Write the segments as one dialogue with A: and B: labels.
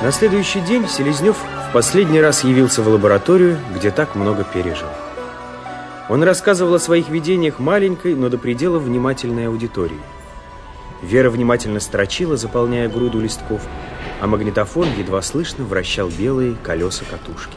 A: На следующий день Селезнев в последний раз явился в лабораторию, где так много пережил. Он рассказывал о своих видениях маленькой, но до предела внимательной аудитории. Вера внимательно строчила, заполняя груду листков, а магнитофон едва слышно вращал белые колеса катушки.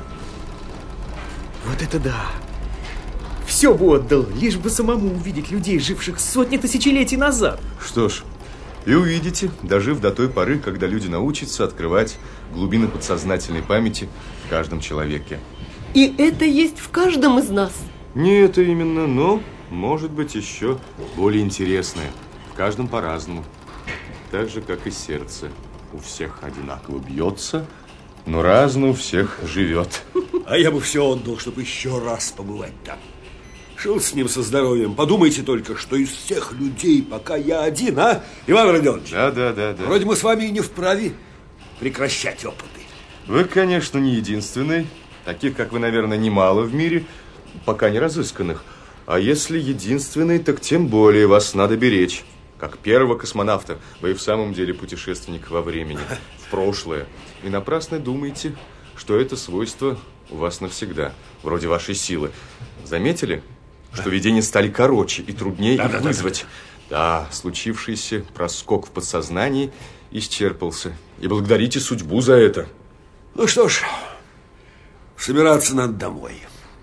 B: Вот это да! Все бы отдал, лишь бы самому увидеть людей, живших сотни тысячелетий назад.
C: Что ж, и увидите, дожив до той поры, когда люди научатся открывать глубины подсознательной памяти в каждом человеке.
D: И это есть в каждом из нас.
C: Не это именно, но может быть еще более интересное. В каждом по-разному. Так же, как и сердце. У всех одинаково бьется, но разно у всех живет.
E: А я бы все отдал, чтобы еще раз побывать там. Шел с ним со здоровьем. Подумайте только, что из всех людей пока я один, а, Иван Родионович?
C: Да.
E: Вроде мы с вами и не вправе прекращать опыты.
C: Вы, конечно, не единственный. Таких, как вы, наверное, немало в мире, пока не разысканных. А если единственный, так тем более вас надо беречь. Как первого космонавта, вы и в самом деле путешественник во времени, в прошлое. И напрасно думаете, что это свойство у вас навсегда, вроде вашей силы. Заметили, что видения стали короче и труднее их вызвать? Да, случившийся проскок в подсознании исчерпался. И благодарите судьбу за это.
E: Ну что ж, собираться надо домой.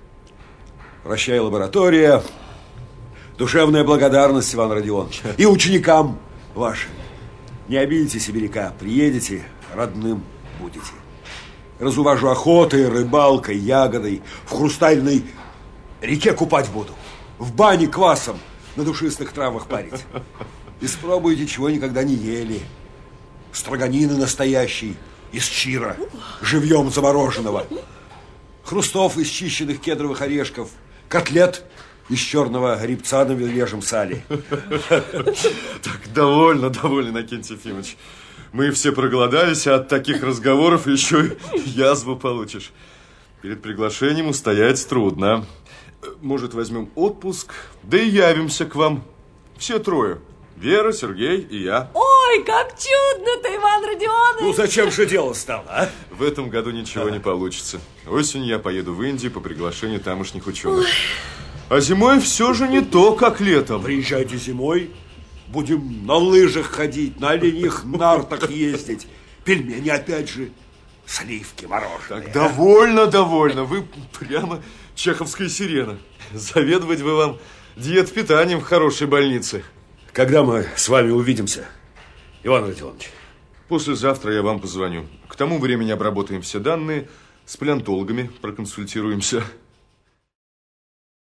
E: Прощай, лаборатория. Душевная благодарность, Иван Родионович. И ученикам вашим. Не обидите сибиряка. Приедете, родным будете. Разуважу охотой, рыбалкой, ягодой. В хрустальной реке купать буду. В бане квасом на душистых травах парить. Испробуйте, чего никогда не ели. Строганины настоящий, из чира, живьем замороженного. Хрустов из чищенных кедровых орешков. Котлет из черного грибца на медвежьем сале.
C: Так, довольно, Иннокентий Ефимович. Мы все проголодались, а от таких разговоров еще и язву получишь. Перед приглашением устоять трудно. Может, возьмем отпуск, да и явимся к вам. Все трое. Вера, Сергей и я.
D: Ой, как чудно-то, Иван Родионович!
E: Ну, зачем же дело стало, а?
C: В этом году ничего не получится. Осенью я поеду в Индию по приглашению тамошних ученых. А зимой все же не то, как летом.
E: Приезжайте зимой. Будем на лыжах ходить, на оленьих нартах ездить. Пельмени опять же, сливки мороженые.
C: Так, довольно. Вы прямо чеховская сирена. Заведовать бы вам диет-питанием в хорошей больнице.
E: Когда мы с вами увидимся, Иван Родионович?
C: Послезавтра я вам позвоню. К тому времени обработаем все данные, с палеонтологами проконсультируемся.